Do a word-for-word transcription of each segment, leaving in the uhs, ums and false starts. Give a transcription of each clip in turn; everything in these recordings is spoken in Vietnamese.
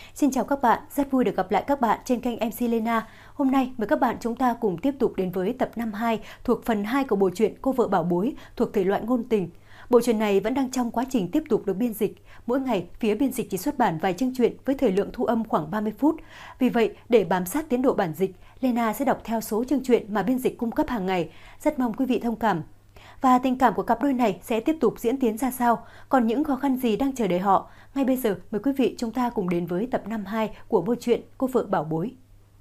Xin chào các bạn, rất vui được gặp lại các bạn trên kênh em xê Lena. Hôm nay mời các bạn chúng ta cùng tiếp tục đến với tập năm hai thuộc phần hai của bộ truyện Cô vợ bảo bối thuộc thể loại ngôn tình. Bộ truyện này vẫn đang trong quá trình tiếp tục được biên dịch. Mỗi ngày, phía biên dịch chỉ xuất bản vài chương truyện với thời lượng thu âm khoảng ba mươi phút. Vì vậy, để bám sát tiến độ bản dịch, Lena sẽ đọc theo số chương truyện mà biên dịch cung cấp hàng ngày. Rất mong quý vị thông cảm. Và tình cảm của cặp đôi này sẽ tiếp tục diễn tiến ra sao? Còn những khó khăn gì đang chờ đợi họ? Ngay bây giờ, mời quý vị chúng ta cùng đến với tập năm hai của bộ truyện Cô vợ bảo bối.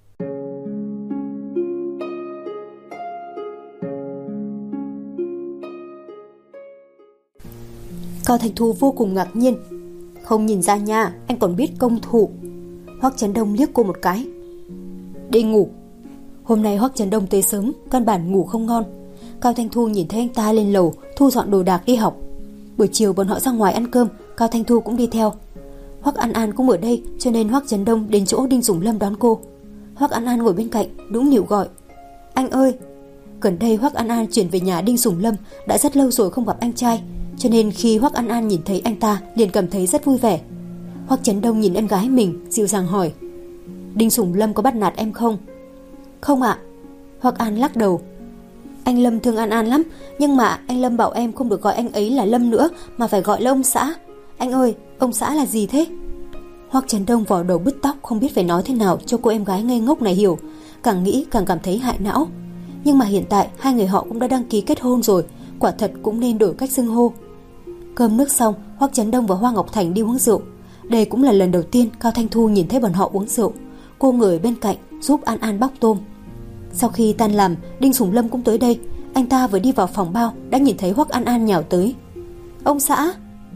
Cao Thanh Thu vô cùng ngạc nhiên. Không nhìn ra nha, anh còn biết công thủ. Hoắc Chấn Đông liếc cô một cái. Đi ngủ. Hôm nay Hoắc Chấn Đông tới sớm, căn bản ngủ không ngon. Cao Thanh Thu nhìn thấy anh ta lên lầu thu dọn đồ đạc đi học. Buổi chiều bọn họ ra ngoài ăn cơm, Cao Thanh Thu cũng đi theo. Hoắc An An cũng ở đây, cho nên Hoắc Chấn Đông đến chỗ Đinh Sủng Lâm đón cô. Hoắc An An ngồi bên cạnh, nũng nịu gọi: "Anh ơi!" Gần đây Hoắc An An chuyển về nhà Đinh Sủng Lâm, đã rất lâu rồi không gặp anh trai, cho nên khi Hoắc An An nhìn thấy anh ta liền cảm thấy rất vui vẻ. Hoắc Chấn Đông nhìn em gái mình, dịu dàng hỏi: "Đinh Sủng Lâm có bắt nạt em không?" "Không ạ." Hoắc An lắc đầu. "Anh Lâm thương An An lắm, nhưng mà anh Lâm bảo em không được gọi anh ấy là Lâm nữa, mà phải gọi là ông xã. Anh ơi, ông xã là gì thế?" Hoắc Chấn Đông vò đầu bứt tóc, không biết phải nói thế nào cho cô em gái ngây ngốc này hiểu. Càng nghĩ càng cảm thấy hại não. Nhưng mà hiện tại hai người họ cũng đã đăng ký kết hôn rồi, quả thật cũng nên đổi cách xưng hô. Cơm nước xong, Hoắc Chấn Đông và Hoa Ngọc Thành đi uống rượu. Đây cũng là lần đầu tiên Cao Thanh Thu nhìn thấy bọn họ uống rượu. Cô ngồi bên cạnh giúp An An bóc tôm. Sau khi tan làm, Đinh Sủng Lâm cũng tới đây. Anh ta vừa đi vào phòng bao đã nhìn thấy Hoắc An An nhào tới. "Ông xã!"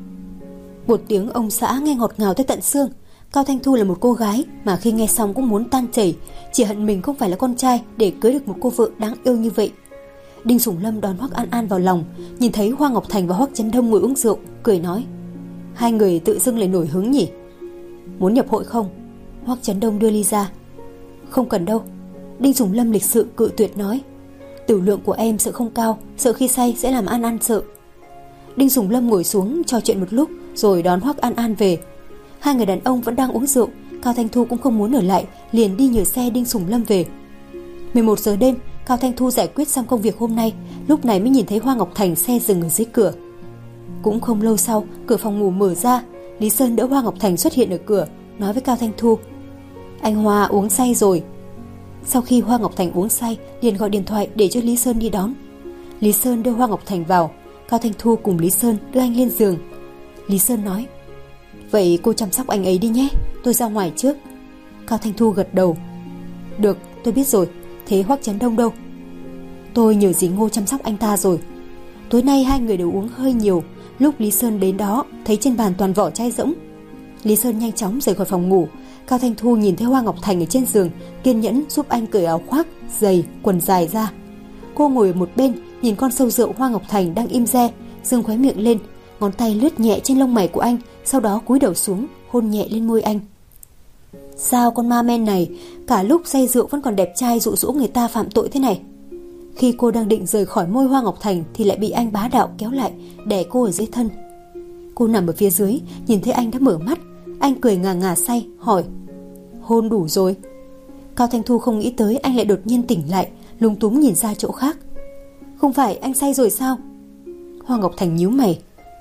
Một tiếng ông xã nghe ngọt ngào tới tận xương. Cao Thanh Thu là một cô gái mà khi nghe xong cũng muốn tan chảy, chỉ hận mình không phải là con trai để cưới được một cô vợ đáng yêu như vậy. Đinh Sủng Lâm đón Hoắc An An vào lòng, nhìn thấy Hoa Ngọc Thành và Hoắc Chấn Đông ngồi uống rượu, cười nói: "Hai người tự dưng lại nổi hứng nhỉ? Muốn nhập hội không?" Hoắc Chấn Đông đưa ly ra. "Không cần đâu." Đinh Sủng Lâm lịch sự cự tuyệt nói: "Tiểu lượng của em sợ không cao, sợ khi say sẽ làm An An sợ." Đinh Sủng Lâm ngồi xuống trò chuyện một lúc rồi đón Hoắc An An về. Hai người đàn ông vẫn đang uống rượu, Cao Thanh Thu cũng không muốn ở lại, liền đi nhờ xe Đinh Sủng Lâm về. mười một giờ đêm, Cao Thanh Thu giải quyết xong công việc hôm nay, lúc này mới nhìn thấy Hoa Ngọc Thành xe dừng ở dưới cửa. Cũng không lâu sau, cửa phòng ngủ mở ra, Lý Sơn đỡ Hoa Ngọc Thành xuất hiện ở cửa, nói với Cao Thanh Thu: "Anh Hoa uống say rồi." Sau khi Hoa Ngọc Thành uống say, liền gọi điện thoại để cho Lý Sơn đi đón. Lý Sơn đưa Hoa Ngọc Thành vào, Cao Thanh Thu cùng Lý Sơn đưa anh lên giường. Lý Sơn nói: "Vậy cô chăm sóc anh ấy đi nhé, tôi ra ngoài trước." Cao Thanh Thu gật đầu: "Được, tôi biết rồi. Thế Hoắc Chấn Đông đâu?" "Tôi nhờ dì Ngô chăm sóc anh ta rồi." Tối nay hai người đều uống hơi nhiều. Lúc Lý Sơn đến đó, thấy trên bàn toàn vỏ chai rỗng. Lý Sơn nhanh chóng rời khỏi phòng ngủ. Cao Thanh Thu nhìn thấy Hoa Ngọc Thành ở trên giường, kiên nhẫn giúp anh cởi áo khoác, giày, quần dài ra. Cô ngồi ở một bên, nhìn con sâu rượu Hoa Ngọc Thành đang im re, dương khóe miệng lên, ngón tay lướt nhẹ trên lông mày của anh, sau đó cúi đầu xuống, hôn nhẹ lên môi anh. Sao con ma men này, cả lúc say rượu vẫn còn đẹp trai dụ dỗ người ta phạm tội thế này? Khi cô đang định rời khỏi môi Hoa Ngọc Thành thì lại bị anh bá đạo kéo lại, đè cô ở dưới thân. Cô nằm ở phía dưới, nhìn thấy anh đã mở mắt. Anh cười ngà ngà say, hỏi: "Hôn đủ rồi?" Cao Thanh Thu không nghĩ tới anh lại đột nhiên tỉnh lại, lúng túng nhìn ra chỗ khác. "Không phải anh say rồi sao?" Hoa Ngọc Thành nhíu mày.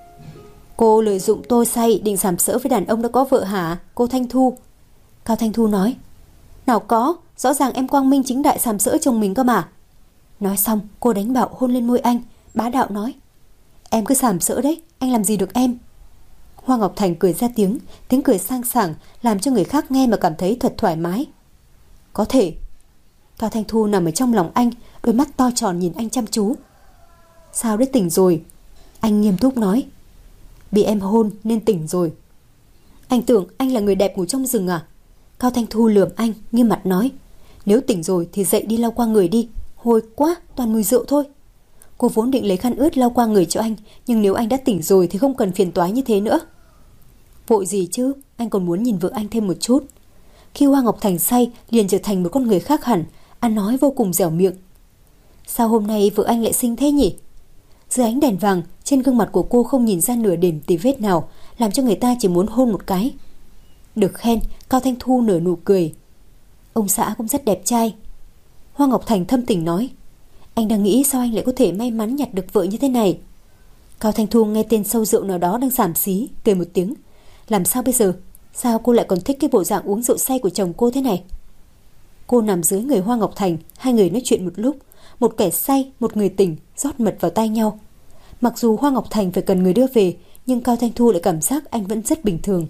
"Cô lợi dụng tôi say định sàm sỡ với đàn ông đã có vợ hả, cô Thanh Thu?" Cao Thanh Thu nói: "Nào có, rõ ràng em quang minh chính đại sàm sỡ chồng mình cơ mà." Nói xong cô đánh bạo hôn lên môi anh, bá đạo nói: "Em cứ sàm sỡ đấy, anh làm gì được em." Hoa Ngọc Thành cười ra tiếng, tiếng cười sang sảng làm cho người khác nghe mà cảm thấy thật thoải mái. "Có thể." Cao Thanh Thu nằm ở trong lòng anh, đôi mắt to tròn nhìn anh chăm chú. "Sao đấy, tỉnh rồi?" Anh nghiêm túc nói: "Bị em hôn nên tỉnh rồi." "Anh tưởng anh là người đẹp ngủ trong rừng à?" Cao Thanh Thu lườm anh, nghiêm mặt nói: "Nếu tỉnh rồi thì dậy đi lau qua người đi, hôi quá, toàn mùi rượu thôi." Cô vốn định lấy khăn ướt lau qua người cho anh, nhưng nếu anh đã tỉnh rồi thì không cần phiền toái như thế nữa. Vội gì chứ, anh còn muốn nhìn vợ anh thêm một chút. Khi Hoa Ngọc Thành say liền trở thành một con người khác hẳn, ăn nói vô cùng dẻo miệng. Sao hôm nay vợ anh lại xinh thế nhỉ? Dưới ánh đèn vàng, trên gương mặt của cô không nhìn ra nửa điểm tì vết nào, làm cho người ta chỉ muốn hôn một cái. Được khen, Cao Thanh Thu nở nụ cười. Ông xã cũng rất đẹp trai. Hoa Ngọc Thành thâm tình nói. Anh đang nghĩ sao anh lại có thể may mắn nhặt được vợ như thế này. Cao Thanh Thu nghe tên sâu rượu nào đó đang xàm xí, cười một tiếng. Làm sao bây giờ? Sao cô lại còn thích cái bộ dạng uống rượu say của chồng cô thế này? Cô nằm dưới người Hoa Ngọc Thành, hai người nói chuyện một lúc. Một kẻ say, một người tỉnh, rót mật vào tai nhau. Mặc dù Hoa Ngọc Thành phải cần người đưa về, nhưng Cao Thanh Thu lại cảm giác anh vẫn rất bình thường.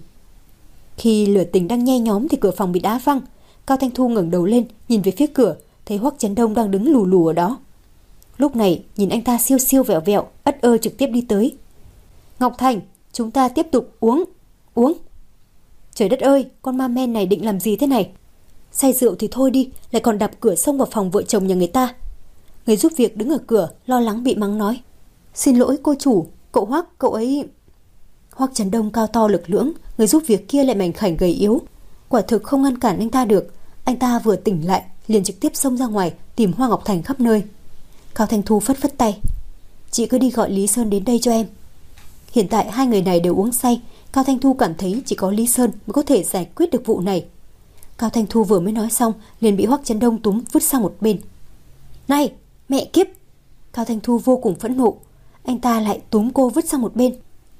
Khi lửa tình đang nhe nhóm thì cửa phòng bị đá văng. Cao Thanh Thu ngẩng đầu lên, nhìn về phía cửa, thấy Hoắc Chấn Đông đang đứng lù lù ở đó. Lúc này nhìn anh ta siêu siêu vẹo vẹo, ất ơ trực tiếp đi tới. Ngọc Thành, chúng ta tiếp tục uống, uống. Trời đất ơi, con ma men này định làm gì thế này? Say rượu thì thôi đi, lại còn đạp cửa xông vào phòng vợ chồng nhà người ta. Người giúp việc đứng ở cửa, lo lắng bị mắng nói. Xin lỗi cô chủ, cậu Hoắc, cậu ấy... Hoắc Chấn Đông cao to lực lưỡng, người giúp việc kia lại mảnh khảnh gầy yếu. Quả thực không ngăn cản anh ta được. Anh ta vừa tỉnh lại, liền trực tiếp xông ra ngoài, tìm Hoa Ngọc Thành khắp nơi. Cao Thanh Thu phất phất tay. Chị cứ đi gọi Lý Sơn đến đây cho em. Hiện tại hai người này đều uống say. Cao Thanh Thu cảm thấy chỉ có Lý Sơn mới có thể giải quyết được vụ này. Cao Thanh Thu vừa mới nói xong, liền bị Hoắc Chấn Đông túm vứt sang một bên. Này, mẹ kiếp! Cao Thanh Thu vô cùng phẫn nộ. Anh ta lại túm cô vứt sang một bên.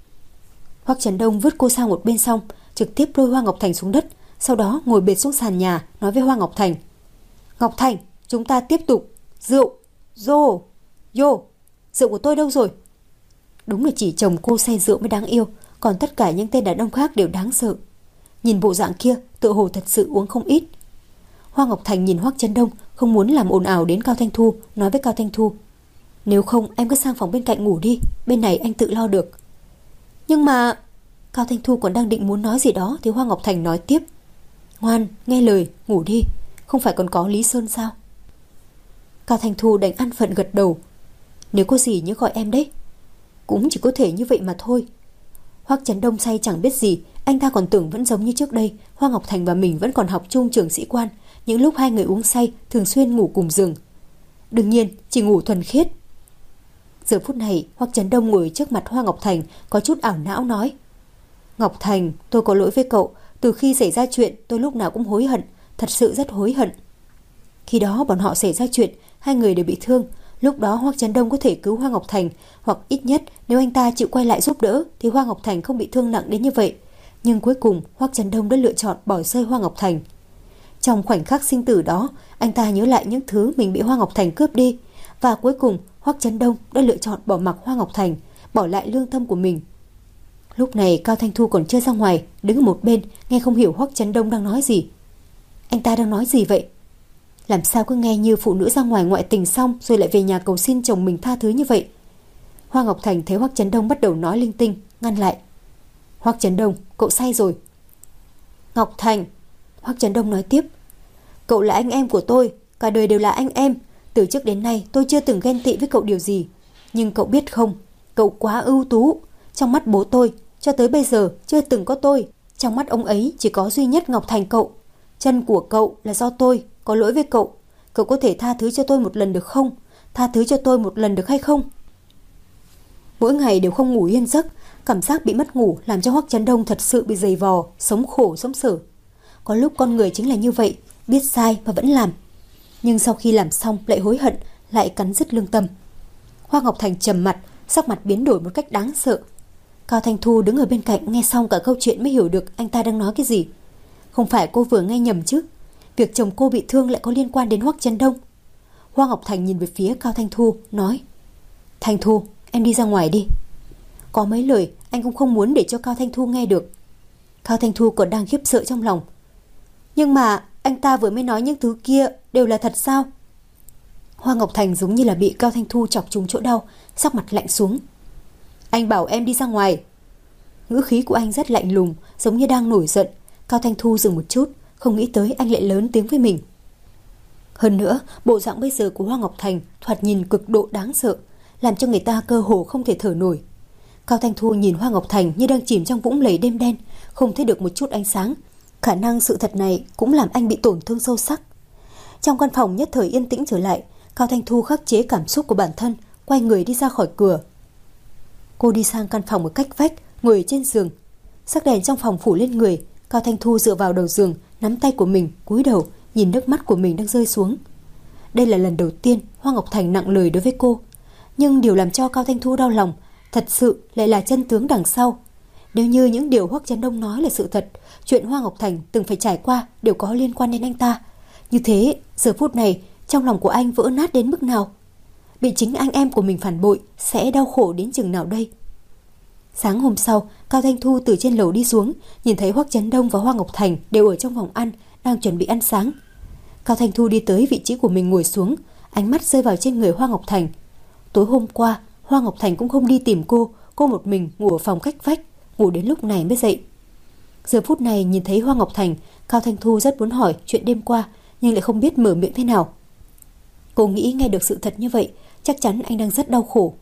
Hoắc Chấn Đông vứt cô sang một bên xong, trực tiếp lôi Hoa Ngọc Thành xuống đất, sau đó ngồi bệt xuống sàn nhà, nói với Hoa Ngọc Thành. Ngọc Thành, chúng ta tiếp tục. Rượu, rô, vô, rượu của tôi đâu rồi? Đúng là chỉ chồng cô say rượu mới đáng yêu, còn tất cả những tên đàn ông khác đều đáng sợ. Nhìn bộ dạng kia, tựa hồ thật sự uống không ít. Hoa Ngọc Thành nhìn Hoắc Chấn Đông, không muốn làm ồn ào đến Cao Thanh Thu, nói với Cao Thanh Thu. Nếu không em cứ sang phòng bên cạnh ngủ đi, bên này anh tự lo được. Nhưng mà... Cao Thanh Thu còn đang định muốn nói gì đó thì Hoa Ngọc Thành nói tiếp. Ngoan, nghe lời, ngủ đi, không phải còn có Lý Sơn sao? Cao Thanh Thu đành ăn phận gật đầu. Nếu có gì nhớ gọi em đấy. Cũng chỉ có thể như vậy mà thôi. Hoắc Chấn Đông say chẳng biết gì, anh ta còn tưởng vẫn giống như trước đây, Hoa Ngọc Thành và mình vẫn còn học chung trường sĩ quan. Những lúc hai người uống say thường xuyên ngủ cùng giường. Đương nhiên chỉ ngủ thuần khiết. Giờ phút này Hoắc Chấn Đông ngồi trước mặt Hoa Ngọc Thành, có chút ảo não nói. Ngọc Thành, tôi có lỗi với cậu. Từ khi xảy ra chuyện tôi lúc nào cũng hối hận, thật sự rất hối hận. Khi đó bọn họ xảy ra chuyện, hai người đều bị thương. Lúc đó Hoắc Chấn Đông có thể cứu Hoa Ngọc Thành, hoặc ít nhất nếu anh ta chịu quay lại giúp đỡ thì Hoa Ngọc Thành không bị thương nặng đến như vậy. Nhưng cuối cùng Hoắc Chấn Đông đã lựa chọn bỏ rơi Hoa Ngọc Thành. Trong khoảnh khắc sinh tử đó, anh ta nhớ lại những thứ mình bị Hoa Ngọc Thành cướp đi, và cuối cùng Hoắc Chấn Đông đã lựa chọn bỏ mặc Hoa Ngọc Thành, bỏ lại lương tâm của mình. Lúc này Cao Thanh Thu còn chưa ra ngoài, đứng ở một bên, nghe không hiểu Hoắc Chấn Đông đang nói gì. Anh ta đang nói gì vậy? Làm sao cứ nghe như phụ nữ ra ngoài ngoại tình xong rồi lại về nhà cầu xin chồng mình tha thứ như vậy? Hoa Ngọc Thành thấy Hoắc Chấn Đông bắt đầu nói linh tinh, ngăn lại. Hoắc Chấn Đông, cậu say rồi. Ngọc Thành, Hoắc Chấn Đông nói tiếp. Cậu là anh em của tôi, cả đời đều là anh em. Từ trước đến nay tôi chưa từng ghen tị với cậu điều gì. Nhưng cậu biết không, cậu quá ưu tú. Trong mắt bố tôi, cho tới bây giờ chưa từng có tôi. Trong mắt ông ấy chỉ có duy nhất Ngọc Thành cậu. Chân của cậu là do tôi, có lỗi với cậu. Cậu có thể tha thứ cho tôi một lần được không? Tha thứ cho tôi một lần được hay không? Mỗi ngày đều không ngủ yên giấc, cảm giác bị mất ngủ làm cho Hoắc Chấn Đông thật sự bị dày vò, sống khổ sống sở. Có lúc con người chính là như vậy, biết sai mà vẫn làm. Nhưng sau khi làm xong lại hối hận, lại cắn rứt lương tâm. Hoa Ngọc Thành trầm mặt, sắc mặt biến đổi một cách đáng sợ. Cao Thanh Thu đứng ở bên cạnh nghe xong cả câu chuyện mới hiểu được anh ta đang nói cái gì. Không phải cô vừa nghe nhầm chứ? Việc chồng cô bị thương lại có liên quan đến Hoắc Chấn Đông. Hoa Ngọc Thành nhìn về phía Cao Thanh Thu, nói. Thanh Thu, em đi ra ngoài đi. Có mấy lời anh cũng không muốn để cho Cao Thanh Thu nghe được. Cao Thanh Thu còn đang khiếp sợ trong lòng. Nhưng mà anh ta vừa mới nói những thứ kia đều là thật sao? Hoa Ngọc Thành giống như là bị Cao Thanh Thu chọc trúng chỗ đau, sắc mặt lạnh xuống. Anh bảo em đi ra ngoài. Ngữ khí của anh rất lạnh lùng, giống như đang nổi giận. Cao Thanh Thu dừng một chút, không nghĩ tới anh lại lớn tiếng với mình. Hơn nữa, bộ dạng bây giờ của Hoa Ngọc Thành thoạt nhìn cực độ đáng sợ, làm cho người ta cơ hồ không thể thở nổi. Cao Thanh Thu nhìn Hoa Ngọc Thành như đang chìm trong vũng lầy đêm đen, không thấy được một chút ánh sáng. Khả năng sự thật này cũng làm anh bị tổn thương sâu sắc. Trong căn phòng nhất thời yên tĩnh trở lại, Cao Thanh Thu khắc chế cảm xúc của bản thân, quay người đi ra khỏi cửa. Cô đi sang căn phòng ở cách vách, ngồi trên giường. Sắc đèn trong phòng phủ lên người, Cao Thanh Thu dựa vào đầu giường, nắm tay của mình, cúi đầu nhìn nước mắt của mình đang rơi xuống. Đây là lần đầu tiên Hoa Ngọc Thành nặng lời đối với cô, nhưng điều làm cho Cao Thanh Thu đau lòng thật sự lại là chân tướng đằng sau. Nếu như những điều Hoắc Chấn Đông nói là sự thật, chuyện Hoa Ngọc Thành từng phải trải qua đều có liên quan đến anh ta, như thế giờ phút này trong lòng của anh vỡ nát đến mức nào? Bị chính anh em của mình phản bội sẽ đau khổ đến chừng nào đây? Sáng hôm sau, Cao Thanh Thu từ trên lầu đi xuống, nhìn thấy Hoắc Chấn Đông và Hoa Ngọc Thành đều ở trong phòng ăn, đang chuẩn bị ăn sáng. Cao Thanh Thu đi tới vị trí của mình ngồi xuống, ánh mắt rơi vào trên người Hoa Ngọc Thành. Tối hôm qua, Hoa Ngọc Thành cũng không đi tìm cô, cô một mình ngủ ở phòng cách vách, ngủ đến lúc này mới dậy. Giờ phút này nhìn thấy Hoa Ngọc Thành, Cao Thanh Thu rất muốn hỏi chuyện đêm qua, nhưng lại không biết mở miệng thế nào. Cô nghĩ nghe được sự thật như vậy, chắc chắn anh đang rất đau khổ.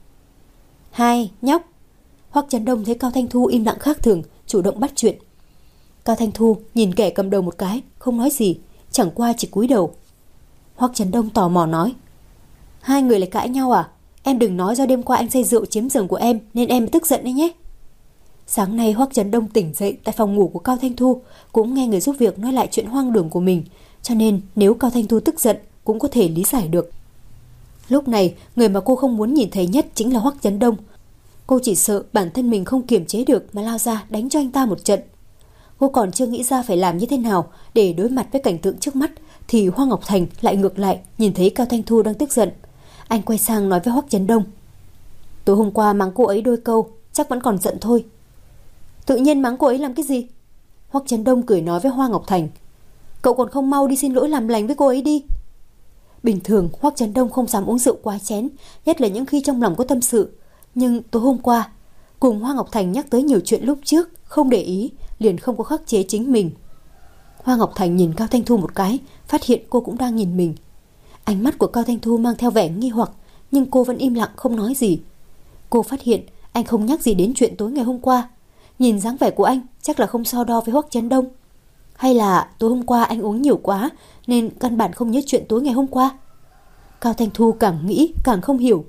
Hai, nhóc. Hoắc Chấn Đông thấy Cao Thanh Thu im lặng khác thường, chủ động bắt chuyện. Cao Thanh Thu nhìn kẻ cầm đầu một cái, không nói gì, chẳng qua chỉ cúi đầu. Hoắc Chấn Đông tò mò nói: Hai người lại cãi nhau à? Em đừng nói do đêm qua anh say rượu chiếm giường của em nên em mới tức giận đấy nhé. Sáng nay Hoắc Chấn Đông tỉnh dậy tại phòng ngủ của Cao Thanh Thu, cũng nghe người giúp việc nói lại chuyện hoang đường của mình, cho nên nếu Cao Thanh Thu tức giận cũng có thể lý giải được. Lúc này, người mà cô không muốn nhìn thấy nhất chính là Hoắc Chấn Đông. Cô chỉ sợ bản thân mình không kiềm chế được mà lao ra đánh cho anh ta một trận. Cô còn chưa nghĩ ra phải làm như thế nào để đối mặt với cảnh tượng trước mắt, thì Hoa Ngọc Thành lại ngược lại, nhìn thấy Cao Thanh Thu đang tức giận. Anh quay sang nói với Hoắc Chấn Đông: Tối hôm qua mắng cô ấy đôi câu, chắc vẫn còn giận thôi. Tự nhiên mắng cô ấy làm cái gì? Hoắc Chấn Đông cười nói với Hoa Ngọc Thành: Cậu còn không mau đi xin lỗi làm lành với cô ấy đi. Bình thường Hoắc Chấn Đông không dám uống rượu quá chén, nhất là những khi trong lòng có tâm sự. Nhưng tối hôm qua cùng Hoa Ngọc Thành nhắc tới nhiều chuyện lúc trước, không để ý, liền không có khắc chế chính mình. Hoa Ngọc Thành nhìn Cao Thanh Thu một cái, phát hiện cô cũng đang nhìn mình. Ánh mắt của Cao Thanh Thu mang theo vẻ nghi hoặc, nhưng cô vẫn im lặng không nói gì. Cô phát hiện anh không nhắc gì đến chuyện tối ngày hôm qua. Nhìn dáng vẻ của anh chắc là không so đo với Hoắc Chấn Đông. Hay là tối hôm qua anh uống nhiều quá nên căn bản không nhớ chuyện tối ngày hôm qua? Cao Thanh Thu càng nghĩ càng không hiểu.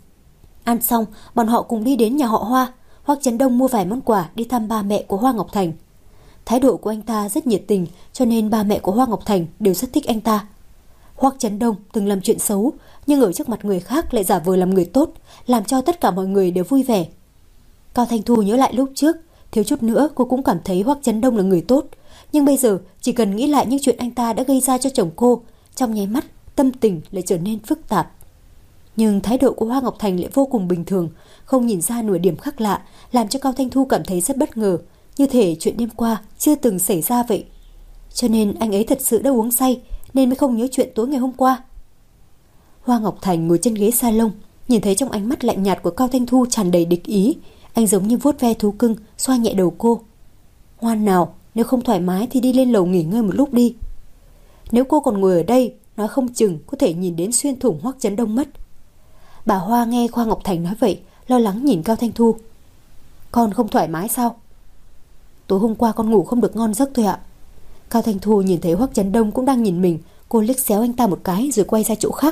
Ăn xong, bọn họ cùng đi đến nhà họ Hoa. Hoắc Chấn Đông mua vài món quà đi thăm ba mẹ của Hoa Ngọc Thành. Thái độ của anh ta rất nhiệt tình, cho nên ba mẹ của Hoa Ngọc Thành đều rất thích anh ta. Hoắc Chấn Đông từng làm chuyện xấu, nhưng ở trước mặt người khác lại giả vờ làm người tốt, làm cho tất cả mọi người đều vui vẻ. Cao Thanh Thu nhớ lại lúc trước, thiếu chút nữa cô cũng cảm thấy Hoắc Chấn Đông là người tốt, nhưng bây giờ chỉ cần nghĩ lại những chuyện anh ta đã gây ra cho chồng cô, trong nháy mắt tâm tình lại trở nên phức tạp. Nhưng thái độ của Hoa Ngọc Thành lại vô cùng bình thường, không nhìn ra nửa điểm khác lạ, làm cho Cao Thanh Thu cảm thấy rất bất ngờ, như thể chuyện đêm qua chưa từng xảy ra vậy. Cho nên anh ấy thật sự đã uống say nên mới không nhớ chuyện tối ngày hôm qua. Hoa Ngọc Thành ngồi trên ghế salon, nhìn thấy trong ánh mắt lạnh nhạt của Cao Thanh Thu tràn đầy địch ý, anh giống như vuốt ve thú cưng, xoa nhẹ đầu cô. Ngoan nào, nếu không thoải mái thì đi lên lầu nghỉ ngơi một lúc đi. Nếu cô còn ngồi ở đây, nói không chừng có thể nhìn đến xuyên thủng Hoắc Chấn Đông mất. Bà Hoa nghe Hoa Ngọc Thành nói vậy, lo lắng nhìn Cao Thanh Thu. Con không thoải mái sao? Tối hôm qua con ngủ không được ngon giấc thôi ạ. Cao Thanh Thu nhìn thấy Hoắc Chấn Đông cũng đang nhìn mình, cô liếc xéo anh ta một cái rồi quay ra chỗ khác.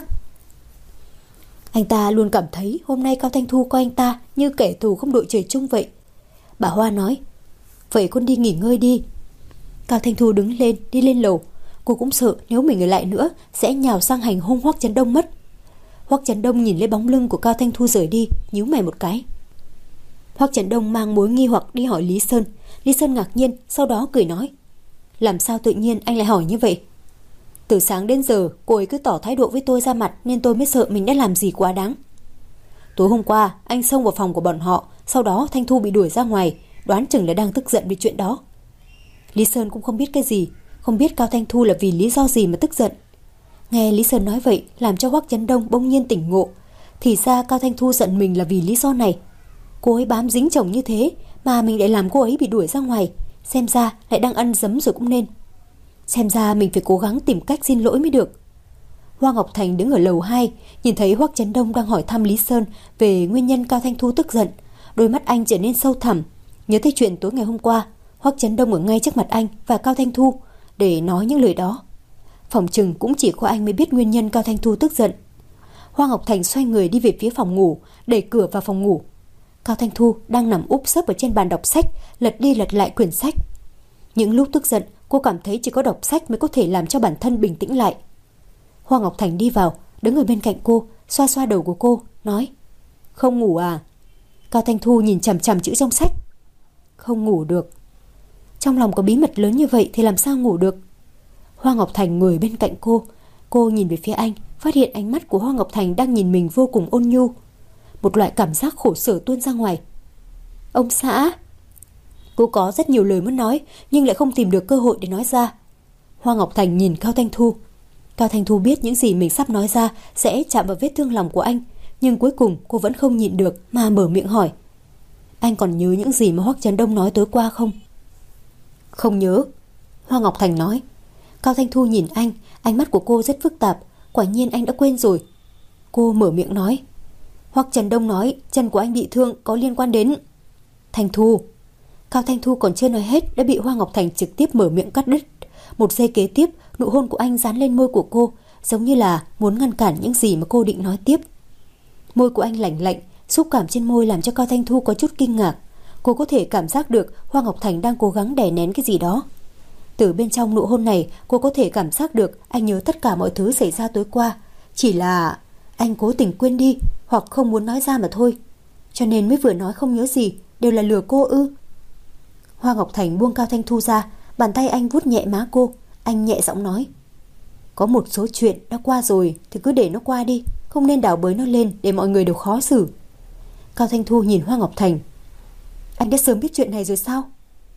Anh ta luôn cảm thấy hôm nay Cao Thanh Thu coi anh ta như kẻ thù không đội trời chung vậy. Bà Hoa nói: Vậy con đi nghỉ ngơi đi. Cao Thanh Thu đứng lên đi lên lầu. Cô cũng sợ nếu mình ở lại nữa sẽ nhào sang hành hung Hoắc Chấn Đông mất. Hoắc Chấn Đông nhìn lấy bóng lưng của Cao Thanh Thu rời đi, nhíu mày một cái. Hoắc Chấn Đông mang mối nghi hoặc đi hỏi Lý Sơn. Lý Sơn ngạc nhiên, sau đó cười nói: Làm sao tự nhiên anh lại hỏi như vậy? Từ sáng đến giờ cô ấy cứ tỏ thái độ với tôi ra mặt, nên tôi mới sợ mình đã làm gì quá đáng. Tối hôm qua anh xông vào phòng của bọn họ, sau đó Thanh Thu bị đuổi ra ngoài, đoán chừng là đang tức giận vì chuyện đó. Lý Sơn cũng không biết cái gì, không biết Cao Thanh Thu là vì lý do gì mà tức giận. Nghe Lý Sơn nói vậy làm cho Hoắc Chấn Đông bỗng nhiên tỉnh ngộ. Thì ra Cao Thanh Thu giận mình là vì lý do này. Cô ấy bám dính chồng như thế mà mình lại làm cô ấy bị đuổi ra ngoài, xem ra lại đang ăn dấm rồi cũng nên. Xem ra mình phải cố gắng tìm cách xin lỗi mới được. Hoa Ngọc Thành đứng ở lầu hai, nhìn thấy Hoắc Chấn Đông đang hỏi thăm Lý Sơn về nguyên nhân Cao Thanh Thu tức giận. Đôi mắt anh trở nên sâu thẳm, nhớ tới chuyện tối ngày hôm qua. Hoắc Chấn Đông ở ngay trước mặt anh và Cao Thanh Thu để nói những lời đó. Phòng chừng cũng chỉ có anh mới biết nguyên nhân Cao Thanh Thu tức giận. Hoa Ngọc Thành xoay người đi về phía phòng ngủ, đẩy cửa vào phòng ngủ. Cao Thanh Thu đang nằm úp sấp ở trên bàn đọc sách, lật đi lật lại quyển sách. Những lúc tức giận, cô cảm thấy chỉ có đọc sách mới có thể làm cho bản thân bình tĩnh lại. Hoa Ngọc Thành đi vào, đứng ở bên cạnh cô, xoa xoa đầu của cô, nói: Không ngủ à? Cao Thanh Thu nhìn chằm chằm chữ trong sách. Không ngủ được. Trong lòng có bí mật lớn như vậy thì làm sao ngủ được? Hoa Ngọc Thành ngồi bên cạnh cô. Cô nhìn về phía anh, phát hiện ánh mắt của Hoa Ngọc Thành đang nhìn mình vô cùng ôn nhu. Một loại cảm giác khổ sở tuôn ra ngoài. Ông xã. Cô có rất nhiều lời muốn nói, nhưng lại không tìm được cơ hội để nói ra. Hoa Ngọc Thành nhìn Cao Thanh Thu. Cao Thanh Thu biết những gì mình sắp nói ra sẽ chạm vào vết thương lòng của anh, nhưng cuối cùng cô vẫn không nhịn được mà mở miệng hỏi: Anh còn nhớ những gì mà Hoắc Chấn Đông nói tối qua không? Không nhớ, Hoa Ngọc Thành nói. Cao Thanh Thu nhìn anh, ánh mắt của cô rất phức tạp. Quả nhiên anh đã quên rồi. Cô mở miệng nói: Hoắc Chấn Đông nói chân của anh bị thương có liên quan đến... Thanh Thu. Cao Thanh Thu còn chưa nói hết đã bị Hoa Ngọc Thành trực tiếp mở miệng cắt đứt. Một giây kế tiếp, nụ hôn của anh dán lên môi của cô, giống như là muốn ngăn cản những gì mà cô định nói tiếp. Môi của anh lạnh lạnh, xúc cảm trên môi làm cho Cao Thanh Thu có chút kinh ngạc. Cô có thể cảm giác được Hoa Ngọc Thành đang cố gắng đè nén cái gì đó. Từ bên trong nụ hôn này, cô có thể cảm giác được anh nhớ tất cả mọi thứ xảy ra tối qua. Chỉ là anh cố tình quên đi, hoặc không muốn nói ra mà thôi. Cho nên mới vừa nói không nhớ gì, đều là lừa cô ư? Hoa Ngọc Thành buông Cao Thanh Thu ra, bàn tay anh vuốt nhẹ má cô. Anh nhẹ giọng nói: Có một số chuyện đã qua rồi thì cứ để nó qua đi, không nên đào bới nó lên để mọi người đều khó xử. Cao Thanh Thu nhìn Hoa Ngọc Thành: Anh đã sớm biết chuyện này rồi sao?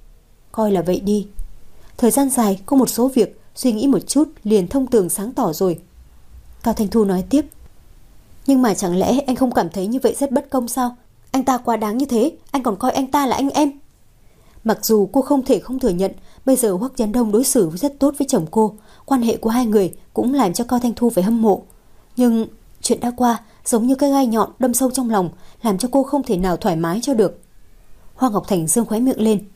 Coi là vậy đi. Thời gian dài có một số việc suy nghĩ một chút liền thông tường sáng tỏ rồi. Cao Thanh Thu nói tiếp: Nhưng mà chẳng lẽ anh không cảm thấy như vậy rất bất công sao? Anh ta quá đáng như thế, anh còn coi anh ta là anh em. Mặc dù cô không thể không thừa nhận bây giờ Hoắc Chấn Đông đối xử rất tốt với chồng cô, quan hệ của hai người cũng làm cho Cao Thanh Thu phải hâm mộ. Nhưng chuyện đã qua giống như cái gai nhọn đâm sâu trong lòng, làm cho cô không thể nào thoải mái cho được. Hoa Ngọc Thành giương khóe miệng lên: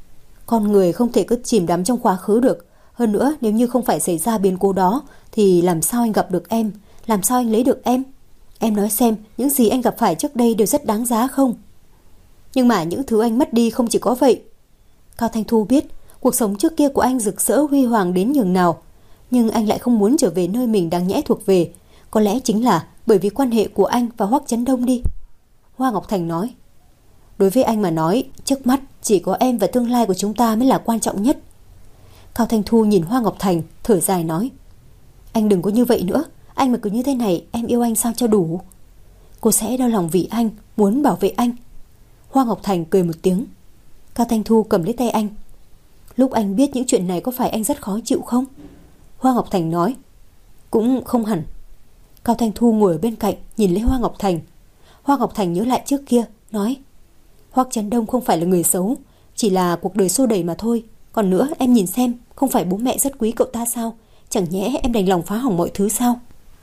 Con người không thể cứ chìm đắm trong quá khứ được. Hơn nữa nếu như không phải xảy ra biến cố đó thì làm sao anh gặp được em? Làm sao anh lấy được em? Em nói xem, những gì anh gặp phải trước đây đều rất đáng giá không? Nhưng mà những thứ anh mất đi không chỉ có vậy. Cao Thanh Thu biết cuộc sống trước kia của anh rực rỡ huy hoàng đến nhường nào, nhưng anh lại không muốn trở về nơi mình đáng nhẽ thuộc về. Có lẽ chính là bởi vì quan hệ của anh và Hoắc Chấn Đông đi. Hoa Ngọc Thành nói: Đối với anh mà nói, trước mắt chỉ có em và tương lai của chúng ta mới là quan trọng nhất. Cao Thanh Thu nhìn Hoa Ngọc Thành, thở dài nói: Anh đừng có như vậy nữa. Anh mà cứ như thế này, em yêu anh sao cho đủ? Cô sẽ đau lòng vì anh, muốn bảo vệ anh. Hoa Ngọc Thành cười một tiếng. Cao Thanh Thu cầm lấy tay anh: Lúc anh biết những chuyện này có phải anh rất khó chịu không? Hoa Ngọc Thành nói: Cũng không hẳn. Cao Thanh Thu ngồi ở bên cạnh nhìn lấy Hoa Ngọc Thành. Hoa Ngọc Thành nhớ lại trước kia, nói: Hoắc Chấn Đông không phải là người xấu, chỉ là cuộc đời xô đẩy mà thôi. Còn nữa em nhìn xem, không phải bố mẹ rất quý cậu ta sao? Chẳng nhẽ em đành lòng phá hỏng mọi thứ sao?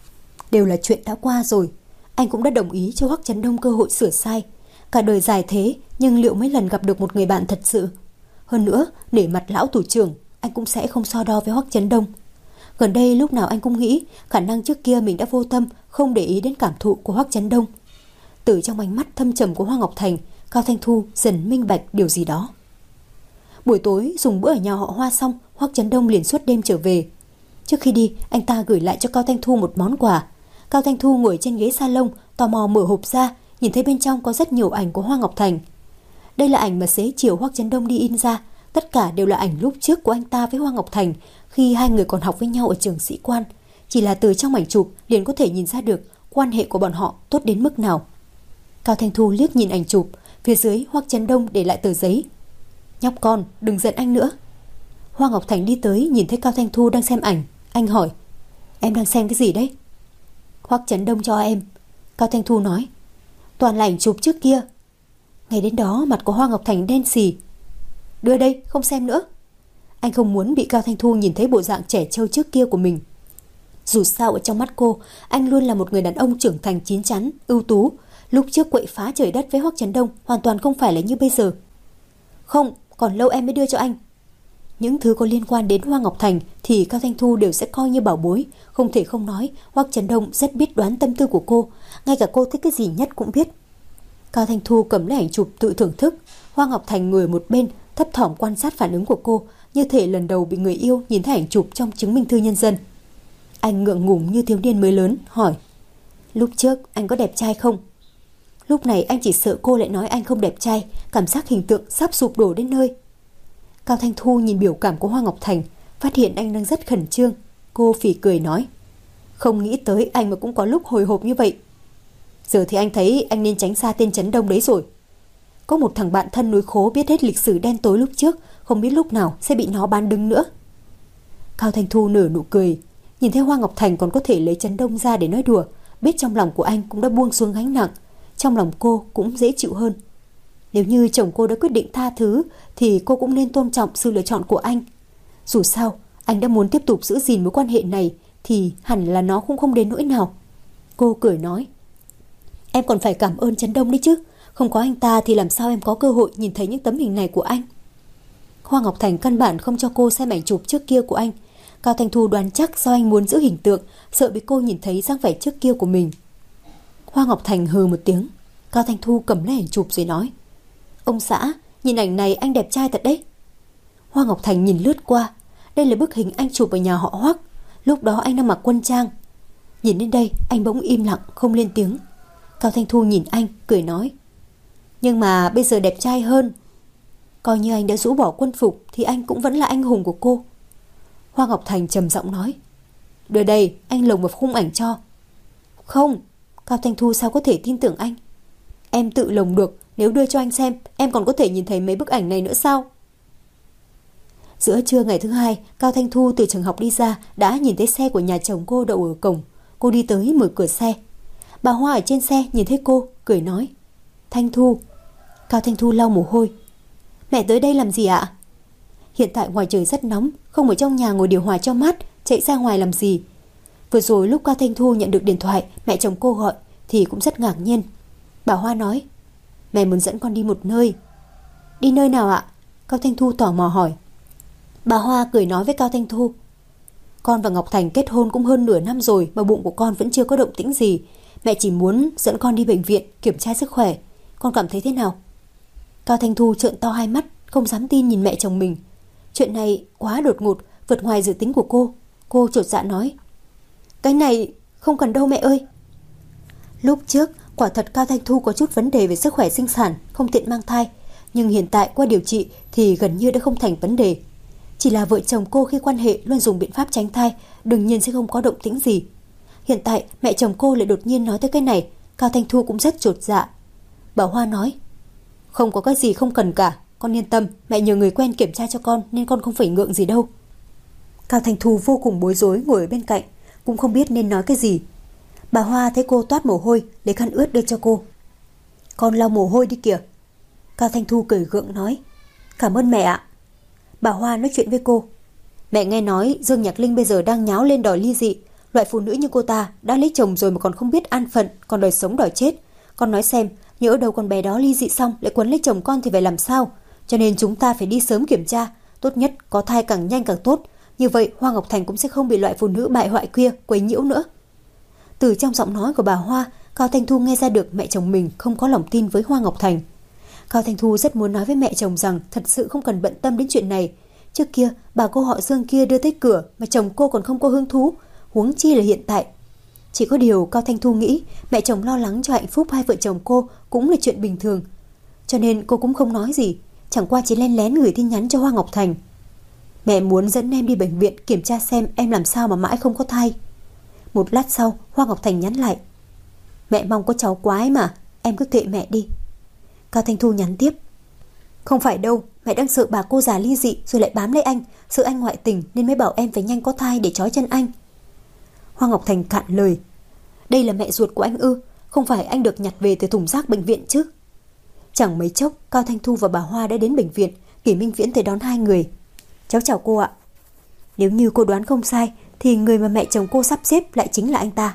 Đều là chuyện đã qua rồi. Anh cũng đã đồng ý cho Hoắc Chấn Đông cơ hội sửa sai. Cả đời dài thế, nhưng liệu mấy lần gặp được một người bạn thật sự? Hơn nữa, để mặt lão thủ trưởng, anh cũng sẽ không so đo với Hoắc Chấn Đông. Gần đây lúc nào anh cũng nghĩ khả năng trước kia mình đã vô tâm, không để ý đến cảm thụ của Hoắc Chấn Đông. Từ trong ánh mắt thâm trầm của Hoa Ngọc Thành, Cao Thanh Thu dần minh bạch điều gì đó. Buổi tối dùng bữa ở nhà họ Hoa xong, Hoắc Chấn Đông liền suốt đêm trở về. Trước khi đi, anh ta gửi lại cho Cao Thanh Thu một món quà. Cao Thanh Thu ngồi trên ghế salon, tò mò mở hộp ra, nhìn thấy bên trong có rất nhiều ảnh của Hoa Ngọc Thành. Đây là ảnh mà xế chiều Hoắc Chấn Đông đi in ra, tất cả đều là ảnh lúc trước của anh ta với Hoa Ngọc Thành khi hai người còn học với nhau ở trường sĩ quan. Chỉ là từ trong ảnh chụp liền có thể nhìn ra được quan hệ của bọn họ tốt đến mức nào. Cao Thanh Thu liếc nhìn ảnh chụp, phía dưới Hoắc Chấn Đông để lại tờ giấy: Nhóc con, đừng giận anh nữa. Hoa Ngọc Thành đi tới nhìn thấy Cao Thanh Thu đang xem ảnh, anh hỏi: Em đang xem cái gì đấy? Hoắc Chấn Đông cho em. Cao Thanh Thu nói: Toàn là ảnh chụp trước kia. Ngày đến đó mặt của Hoa Ngọc Thành đen xì. Đưa đây, không xem nữa. Anh không muốn bị Cao Thanh Thu nhìn thấy bộ dạng trẻ trâu trước kia của mình. Dù sao ở trong mắt cô, anh luôn là một người đàn ông trưởng thành chín chắn, ưu tú. Lúc trước quậy phá trời đất với Hoắc Chấn Đông hoàn toàn không phải là như bây giờ. Không, còn lâu em mới đưa cho anh. Những thứ có liên quan đến Hoa Ngọc Thành thì Cao Thanh Thu đều sẽ coi như bảo bối. Không thể không nói, Hoắc Chấn Đông rất biết đoán tâm tư của cô. Ngay cả cô thích cái gì nhất cũng biết. Cao Thanh Thu cầm lấy ảnh chụp tự thưởng thức. Hoa Ngọc Thành ngồi một bên, thấp thỏm quan sát phản ứng của cô. như thể lần đầu bị người yêu nhìn thấy ảnh chụp trong chứng minh thư nhân dân. Anh ngượng ngùng như thiếu niên mới lớn, hỏi: Lúc trước anh có đẹp trai không? Lúc này anh chỉ sợ cô lại nói anh không đẹp trai, cảm giác hình tượng sắp sụp đổ đến nơi. Cao Thanh Thu nhìn biểu cảm của Hoa Ngọc Thành, phát hiện anh đang rất khẩn trương. Cô phì cười nói: Không nghĩ tới anh mà cũng có lúc hồi hộp như vậy. Giờ thì anh thấy anh nên tránh xa tên Trấn Đông đấy rồi. Có một thằng bạn thân núi khố biết hết lịch sử đen tối lúc trước, không biết lúc nào sẽ bị nó bán đứng nữa. Cao Thanh Thu nở nụ cười, nhìn thấy Hoa Ngọc Thành còn có thể lấy Trấn Đông ra để nói đùa, biết trong lòng của anh cũng đã buông xuống gánh nặng, trong lòng cô cũng dễ chịu hơn. Nếu như chồng cô đã quyết định tha thứ thì cô cũng nên tôn trọng sự lựa chọn của anh. Dù sao, anh đã muốn tiếp tục giữ gìn mối quan hệ này thì hẳn là nó cũng không đến nỗi nào. Cô cười nói: Em còn phải cảm ơn Trấn Đông đấy chứ, không có anh ta thì làm sao em có cơ hội nhìn thấy những tấm hình này của anh. Hoa Ngọc Thành căn bản không cho cô xem ảnh chụp trước kia của anh. Cao Thanh Thu đoán chắc do anh muốn giữ hình tượng, sợ bị cô nhìn thấy dáng vẻ trước kia của mình. Hoa Ngọc Thành hừ một tiếng. Cao Thanh Thu cầm lấy ảnh chụp rồi nói: Ông xã, nhìn ảnh này anh đẹp trai thật đấy. Hoa Ngọc Thành nhìn lướt qua. Đây là bức hình anh chụp ở nhà họ Hoắc. Lúc đó anh đang mặc quân trang. Nhìn đến đây anh bỗng im lặng không lên tiếng. Cao Thanh Thu nhìn anh cười nói: Nhưng mà bây giờ đẹp trai hơn. Coi như anh đã rũ bỏ quân phục thì anh cũng vẫn là anh hùng của cô. Hoa Ngọc Thành trầm giọng nói: Đưa đây, anh lồng vào khung ảnh cho. Không. Cao Thanh Thu sao có thể tin tưởng anh? Em tự lồng được, nếu đưa cho anh xem, em còn có thể nhìn thấy mấy bức ảnh này nữa sao? Giữa trưa ngày thứ hai, Cao Thanh Thu từ trường học đi ra đã nhìn thấy xe của nhà chồng cô đậu ở cổng. Cô đi tới mở cửa xe. Bà Hoa ở trên xe nhìn thấy cô, cười nói: Thanh Thu. Cao Thanh Thu lau mồ hôi. Mẹ tới đây làm gì ạ? Hiện tại ngoài trời rất nóng, không ở trong nhà ngồi điều hòa cho mát, chạy ra ngoài làm gì? Vừa rồi lúc Cao Thanh Thu nhận được điện thoại mẹ chồng cô gọi thì cũng rất ngạc nhiên. Bà Hoa nói: Mẹ muốn dẫn con đi một nơi. Đi nơi nào ạ? Cao Thanh Thu tò mò hỏi. Bà Hoa cười nói với Cao Thanh Thu: Con và Ngọc Thành kết hôn cũng hơn nửa năm rồi mà bụng của con vẫn chưa có động tĩnh gì. Mẹ chỉ muốn dẫn con đi bệnh viện kiểm tra sức khỏe. Con cảm thấy thế nào? Cao Thanh Thu trợn to hai mắt, không dám tin nhìn mẹ chồng mình. Chuyện này quá đột ngột, vượt ngoài dự tính của cô. Cô chột dạ nói: Cái này không cần đâu mẹ ơi. Lúc trước quả thật Cao Thanh Thu có chút vấn đề về sức khỏe sinh sản, không tiện mang thai. Nhưng hiện tại qua điều trị thì gần như đã không thành vấn đề. Chỉ là vợ chồng cô khi quan hệ luôn dùng biện pháp tránh thai, đương nhiên sẽ không có động tĩnh gì. Hiện tại mẹ chồng cô lại đột nhiên nói tới cái này, Cao Thanh Thu cũng rất chột dạ. Bà Hoa nói: Không có cái gì không cần cả, con yên tâm, mẹ nhờ người quen kiểm tra cho con nên con không phải ngượng gì đâu. Cao Thanh Thu vô cùng bối rối ngồi ở bên cạnh, cũng không biết nên nói cái gì. Bà Hoa thấy cô toát mồ hôi, lấy khăn ướt đưa cho cô. Con lau mồ hôi đi kìa. Cao Thanh Thu cười gượng nói: Cảm ơn mẹ ạ. Bà Hoa nói chuyện với cô: Mẹ nghe nói Dương Nhạc Linh bây giờ đang nháo lên đòi ly dị. Loại phụ nữ như cô ta đã lấy chồng rồi mà còn không biết an phận, còn đòi sống đòi chết. Con nói xem, nhỡ đâu con bé đó ly dị xong lại quấn lấy chồng con thì phải làm sao? Cho nên chúng ta phải đi sớm kiểm tra, tốt nhất có thai càng nhanh càng tốt. Như vậy Hoa Ngọc Thành cũng sẽ không bị loại phụ nữ bại hoại kia quấy nhiễu nữa. Từ trong giọng nói của bà Hoa, Cao Thanh Thu nghe ra được mẹ chồng mình không có lòng tin với Hoa Ngọc Thành. Cao Thanh Thu rất muốn nói với mẹ chồng rằng thật sự không cần bận tâm đến chuyện này. Trước kia bà cô họ Dương kia đưa tới cửa mà chồng cô còn không có hứng thú, huống chi là hiện tại. Chỉ có điều Cao Thanh Thu nghĩ mẹ chồng lo lắng cho hạnh phúc hai vợ chồng cô cũng là chuyện bình thường. Cho nên cô cũng không nói gì, chẳng qua chỉ len lén gửi tin nhắn cho Hoa Ngọc Thành: Mẹ muốn dẫn em đi bệnh viện kiểm tra xem em làm sao mà mãi không có thai. Một lát sau Hoa Ngọc Thành nhắn lại: Mẹ mong có cháu quái mà, em cứ kệ mẹ đi. Cao Thanh Thu nhắn tiếp: Không phải đâu, mẹ đang sợ bà cô già ly dị rồi lại bám lấy anh, sợ anh ngoại tình nên mới bảo em phải nhanh có thai để trói chân anh. Hoa Ngọc Thành cạn lời: Đây là mẹ ruột của anh ư? Không phải anh được nhặt về từ thùng rác bệnh viện chứ? Chẳng mấy chốc Cao Thanh Thu và bà Hoa đã đến bệnh viện. Kỷ Minh Viễn tới đón hai người. Cháu chào cô ạ. Nếu như cô đoán không sai thì người mà mẹ chồng cô sắp xếp lại chính là anh ta.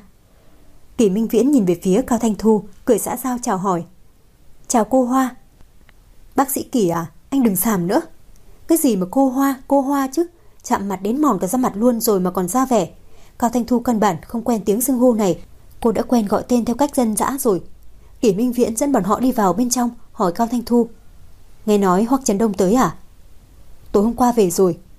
Kỷ Minh Viễn nhìn về phía Cao Thanh Thu, cười xã giao chào hỏi: Chào cô Hoa. Bác sĩ Kỷ à, anh đừng xàm nữa. Cái gì mà cô Hoa, cô Hoa chứ, chạm mặt đến mòn cả da mặt luôn rồi mà còn ra vẻ. Cao Thanh Thu căn bản không quen tiếng xưng hô này, cô đã quen gọi tên theo cách dân dã rồi. Kỷ Minh Viễn dẫn bọn họ đi vào bên trong, hỏi Cao Thanh Thu: Nghe nói Hoắc Trấn Đông tới à? Tối hôm qua về rồi,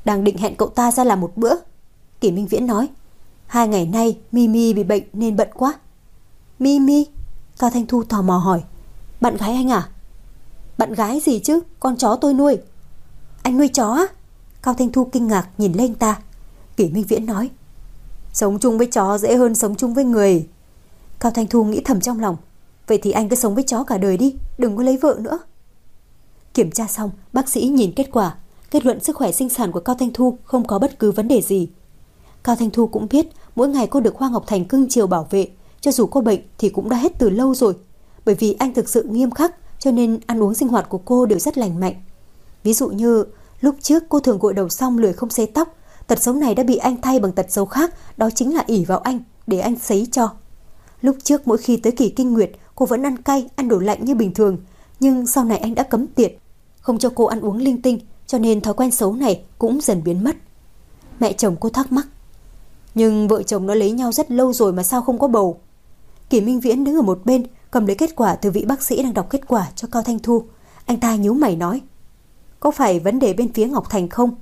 Đang định hẹn cậu ta ra làm một bữa. Kỷ Minh Viễn nói. Hai ngày nay Mimi bị bệnh nên bận quá. Mimi? Cao Thanh Thu tò mò hỏi. Bạn gái anh à? Bạn gái gì chứ, con chó tôi nuôi. Anh nuôi chó á? Cao Thanh Thu kinh ngạc nhìn lên ta. Kỷ Minh Viễn nói. Sống chung với chó dễ hơn sống chung với người. Cao Thanh Thu nghĩ thầm trong lòng. Vậy thì anh cứ sống với chó cả đời đi, đừng có lấy vợ nữa. Kiểm tra xong, bác sĩ nhìn kết quả, kết luận sức khỏe sinh sản của Cao Thanh Thu không có bất cứ vấn đề gì. Cao Thanh Thu cũng biết mỗi ngày cô được Hoa Ngọc Thành cưng chiều bảo vệ, cho dù cô bệnh thì cũng đã hết từ lâu rồi. Bởi vì anh thực sự nghiêm khắc, cho nên ăn uống sinh hoạt của cô đều rất lành mạnh. Ví dụ như lúc trước cô thường gội đầu xong lười không sấy tóc, tật xấu này đã bị anh thay bằng tật xấu khác, đó chính là ỷ vào anh để anh sấy cho. Lúc trước mỗi khi tới kỳ kinh nguyệt, cô vẫn ăn cay, ăn đồ lạnh như bình thường, nhưng sau này anh đã cấm tiệt, không cho cô ăn uống linh tinh, cho nên thói quen xấu này cũng dần biến mất. Mẹ chồng cô thắc mắc. Nhưng vợ chồng nó lấy nhau rất lâu rồi mà sao không có bầu? Kỷ Minh Viễn đứng ở một bên, cầm lấy kết quả từ vị bác sĩ đang đọc kết quả cho Cao Thanh Thu. Anh ta nhíu mày nói. Có phải vấn đề bên phía Ngọc Thành không?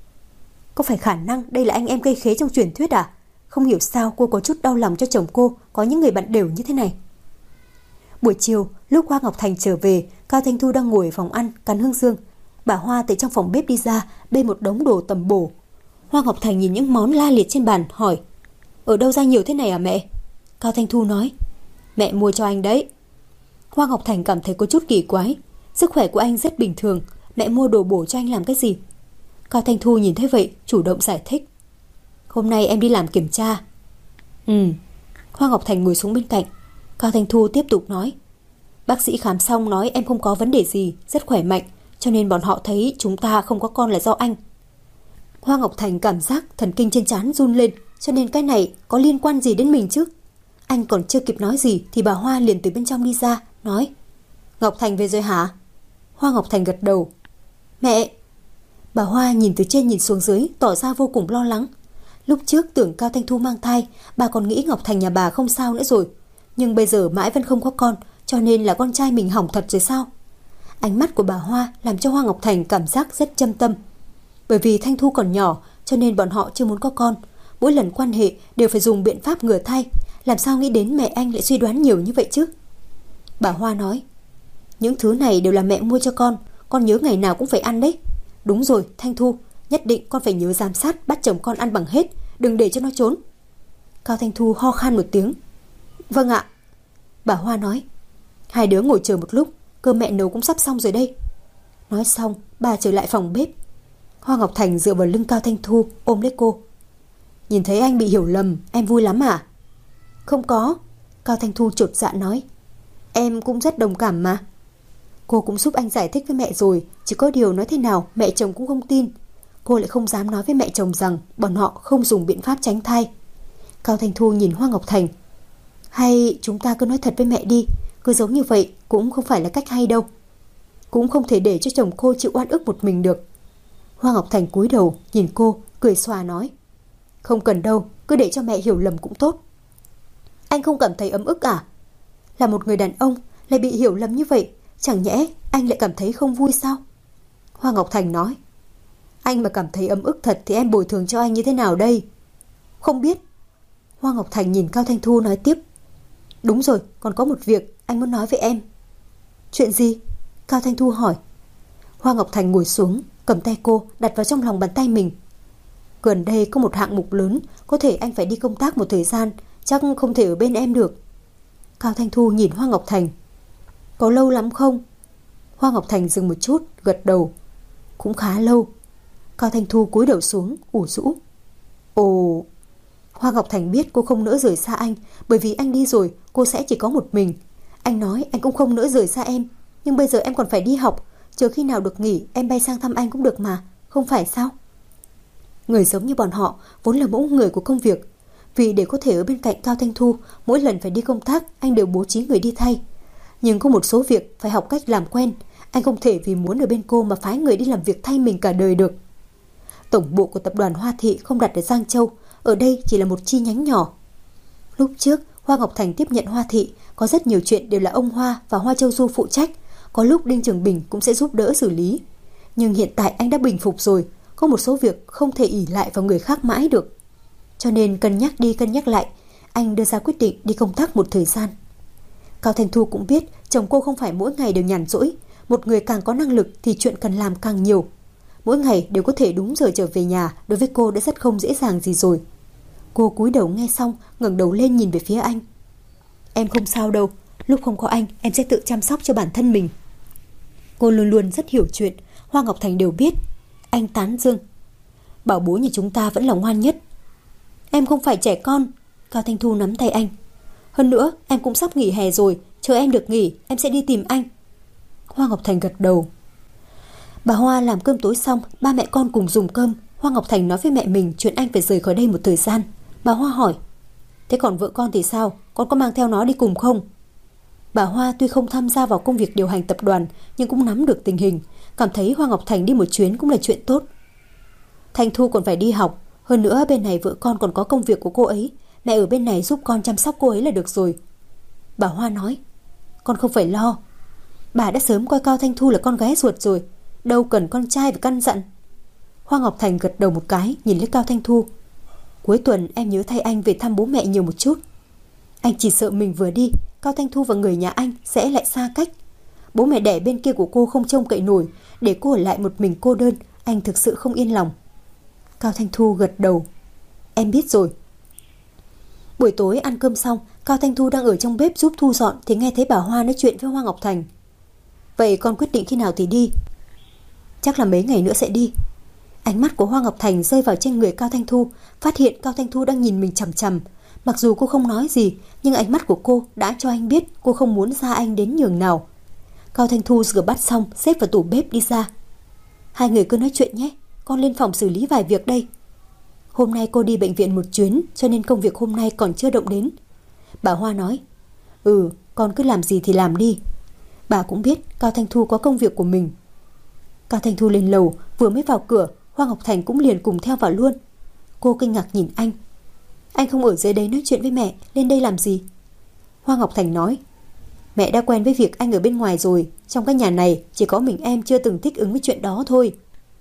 Có phải khả năng đây là anh em gây khế trong truyền thuyết à? Không hiểu sao cô có chút đau lòng cho chồng cô có những người bạn đều như thế này. Buổi chiều, lúc Hoa Ngọc Thành trở về, Cao Thanh Thu đang ngồi ở phòng ăn cắn hương dương. Bà Hoa từ trong phòng bếp đi ra, bê một đống đồ tầm bổ. Hoa Ngọc Thành nhìn những món la liệt trên bàn, hỏi. Ở đâu ra nhiều thế này à mẹ? Cao Thanh Thu nói. Mẹ mua cho anh đấy. Hoa Ngọc Thành cảm thấy có chút kỳ quái. Sức khỏe của anh rất bình thường, mẹ mua đồ bổ cho anh làm cái gì? Cao Thanh Thu nhìn thấy vậy, chủ động giải thích. Hôm nay em đi làm kiểm tra. Ừ. Hoa Ngọc Thành ngồi xuống bên cạnh. Cao Thanh Thu tiếp tục nói. Bác sĩ khám xong nói em không có vấn đề gì, rất khỏe mạnh, cho nên bọn họ thấy chúng ta không có con là do anh. Hoa Ngọc Thành cảm giác thần kinh trên trán run lên, cho nên cái này có liên quan gì đến mình chứ? Anh còn chưa kịp nói gì thì bà Hoa liền từ bên trong đi ra, nói. Ngọc Thành về rồi hả? Hoa Ngọc Thành gật đầu. Mẹ! Bà Hoa nhìn từ trên nhìn xuống dưới, tỏ ra vô cùng lo lắng. Lúc trước tưởng Cao Thanh Thu mang thai, bà còn nghĩ Ngọc Thành nhà bà không sao nữa rồi. Nhưng bây giờ mãi vẫn không có con, cho nên là con trai mình hỏng thật rồi sao? Ánh mắt của bà Hoa làm cho Hoa Ngọc Thành cảm giác rất châm tâm. Bởi vì Thanh Thu còn nhỏ, cho nên bọn họ chưa muốn có con. Mỗi lần quan hệ đều phải dùng biện pháp ngừa thai. Làm sao nghĩ đến mẹ anh lại suy đoán nhiều như vậy chứ? Bà Hoa nói. Những thứ này đều là mẹ mua cho con, con nhớ ngày nào cũng phải ăn đấy. Đúng rồi, Thanh Thu, nhất định con phải nhớ giám sát bắt chồng con ăn bằng hết, đừng để cho nó trốn. Cao Thanh Thu ho khan một tiếng. Vâng ạ. Bà Hoa nói. Hai đứa ngồi chờ một lúc, cơm mẹ nấu cũng sắp xong rồi đây. Nói xong, bà trở lại phòng bếp. Hoa Ngọc Thành dựa vào lưng Cao Thanh Thu, ôm lấy cô. Nhìn thấy anh bị hiểu lầm, em vui lắm à? Không có. Cao Thanh Thu chột dạ nói. Em cũng rất đồng cảm mà. Cô cũng giúp anh giải thích với mẹ rồi, chỉ có điều nói thế nào mẹ chồng cũng không tin. Cô lại không dám nói với mẹ chồng rằng bọn họ không dùng biện pháp tránh thai. Cao Thanh Thu nhìn Hoa Ngọc Thành. Hay chúng ta cứ nói thật với mẹ đi, cứ giống như vậy cũng không phải là cách hay đâu. Cũng không thể để cho chồng cô chịu oan ức một mình được. Hoa Ngọc Thành cúi đầu nhìn cô, cười xòa nói. Không cần đâu, cứ để cho mẹ hiểu lầm cũng tốt. Anh không cảm thấy ấm ức à? Là một người đàn ông lại bị hiểu lầm như vậy, chẳng nhẽ anh lại cảm thấy không vui sao? Hoa Ngọc Thành nói. Anh mà cảm thấy ấm ức thật thì em bồi thường cho anh như thế nào đây? Không biết. Hoa Ngọc Thành nhìn Cao Thanh Thu nói tiếp. Đúng rồi, còn có một việc anh muốn nói với em. Chuyện gì? Cao Thanh Thu hỏi. Hoa Ngọc Thành ngồi xuống, cầm tay cô đặt vào trong lòng bàn tay mình. Gần đây có một hạng mục lớn, có thể anh phải đi công tác một thời gian, chắc không thể ở bên em được. Cao Thanh Thu nhìn Hoa Ngọc Thành. Có lâu lắm không? Hoa Ngọc Thành dừng một chút, gật đầu. Cũng khá lâu. Cao Thanh Thu cúi đầu xuống, ủ rũ. Ồ. Hoa Ngọc Thành biết cô không nỡ rời xa anh, bởi vì anh đi rồi cô sẽ chỉ có một mình. Anh nói anh cũng không nỡ rời xa em, nhưng bây giờ em còn phải đi học, chờ khi nào được nghỉ em bay sang thăm anh cũng được mà, không phải sao? Người giống như bọn họ vốn là mẫu người của công việc. Vì để có thể ở bên cạnh Cao Thanh Thu, mỗi lần phải đi công tác anh đều bố trí người đi thay. Nhưng có một số việc phải học cách làm quen. Anh không thể vì muốn ở bên cô mà phái người đi làm việc thay mình cả đời được. Tổng bộ của tập đoàn Hoa Thị không đặt ở Giang Châu, ở đây chỉ là một chi nhánh nhỏ. Lúc trước Hoa Ngọc Thành tiếp nhận Hoa Thị, có rất nhiều chuyện đều là ông Hoa và Hoa Châu Du phụ trách. Có lúc Đinh Trường Bình cũng sẽ giúp đỡ xử lý. Nhưng hiện tại anh đã bình phục rồi, Có một số việc không thể ỷ lại vào người khác mãi được. Cho nên cân nhắc đi cân nhắc lại, anh đưa ra quyết định đi công tác một thời gian. Cao Thanh Thu cũng biết chồng cô không phải mỗi ngày đều nhàn rỗi. Một người càng có năng lực thì chuyện cần làm càng nhiều. Mỗi ngày đều có thể đúng giờ trở về nhà đối với cô đã rất không dễ dàng gì rồi. Cô cúi đầu nghe xong, ngẩng đầu lên nhìn về phía anh. Em không sao đâu, lúc không có anh em sẽ tự chăm sóc cho bản thân mình. Cô luôn luôn rất hiểu chuyện, Hoa Ngọc Thành đều biết. Anh tán dương. Bảo bối nhà chúng ta vẫn là ngoan nhất. Em không phải trẻ con. Cao Thanh Thu nắm tay anh. Hơn nữa em cũng sắp nghỉ hè rồi, chờ em được nghỉ em sẽ đi tìm anh. Hoa Ngọc Thành gật đầu. Bà Hoa làm cơm tối xong, ba mẹ con cùng dùng cơm. Hoa Ngọc Thành nói với mẹ mình chuyện anh phải rời khỏi đây một thời gian. Bà Hoa hỏi, thế còn vợ con thì sao, con có mang theo nó đi cùng không? Bà Hoa tuy không tham gia vào công việc điều hành tập đoàn nhưng cũng nắm được tình hình, cảm thấy Hoa Ngọc Thành đi một chuyến cũng là chuyện tốt. Thanh Thu còn phải đi học, hơn nữa bên này vợ con còn có công việc của cô ấy, mẹ ở bên này giúp con chăm sóc cô ấy là được rồi. Bà Hoa nói, con không phải lo. Bà đã sớm coi Cao Thanh Thu là con gái ruột rồi, đâu cần con trai phải căn dặn. Hoa Ngọc Thành gật đầu một cái, nhìn lấy Cao Thanh Thu. Cuối tuần em nhớ thay anh về thăm bố mẹ nhiều một chút. Anh chỉ sợ mình vừa đi, Cao Thanh Thu và người nhà anh sẽ lại xa cách. Bố mẹ đẻ bên kia của cô không trông cậy nổi, để cô ở lại một mình cô đơn, anh thực sự không yên lòng. Cao Thanh Thu gật đầu. Em biết rồi. Buổi tối ăn cơm xong, Cao Thanh Thu đang ở trong bếp giúp thu dọn thì nghe thấy bà Hoa nói chuyện với Hoa Ngọc Thành. Vậy con quyết định khi nào thì đi? Chắc là mấy ngày nữa sẽ đi. Ánh mắt của Hoa Ngọc Thành rơi vào trên người Cao Thanh Thu, phát hiện Cao Thanh Thu đang nhìn mình chằm chằm. Mặc dù cô không nói gì, nhưng ánh mắt của cô đã cho anh biết cô không muốn xa anh đến nhường nào. Cao Thanh Thu rửa bát xong, xếp vào tủ bếp đi ra. Hai người cứ nói chuyện nhé, con lên phòng xử lý vài việc đây. Hôm nay cô đi bệnh viện một chuyến, cho nên công việc hôm nay còn chưa động đến. Bà Hoa nói, ừ, con cứ làm gì thì làm đi. Bà cũng biết Cao Thanh Thu có công việc của mình. Cao Thanh Thu lên lầu, vừa mới vào cửa, Hoa Ngọc Thành cũng liền cùng theo vào luôn. Cô kinh ngạc nhìn anh. Anh không ở dưới đấy nói chuyện với mẹ, lên đây làm gì? Hoa Ngọc Thành nói, mẹ đã quen với việc anh ở bên ngoài rồi, trong cái nhà này chỉ có mình em chưa từng thích ứng với chuyện đó thôi.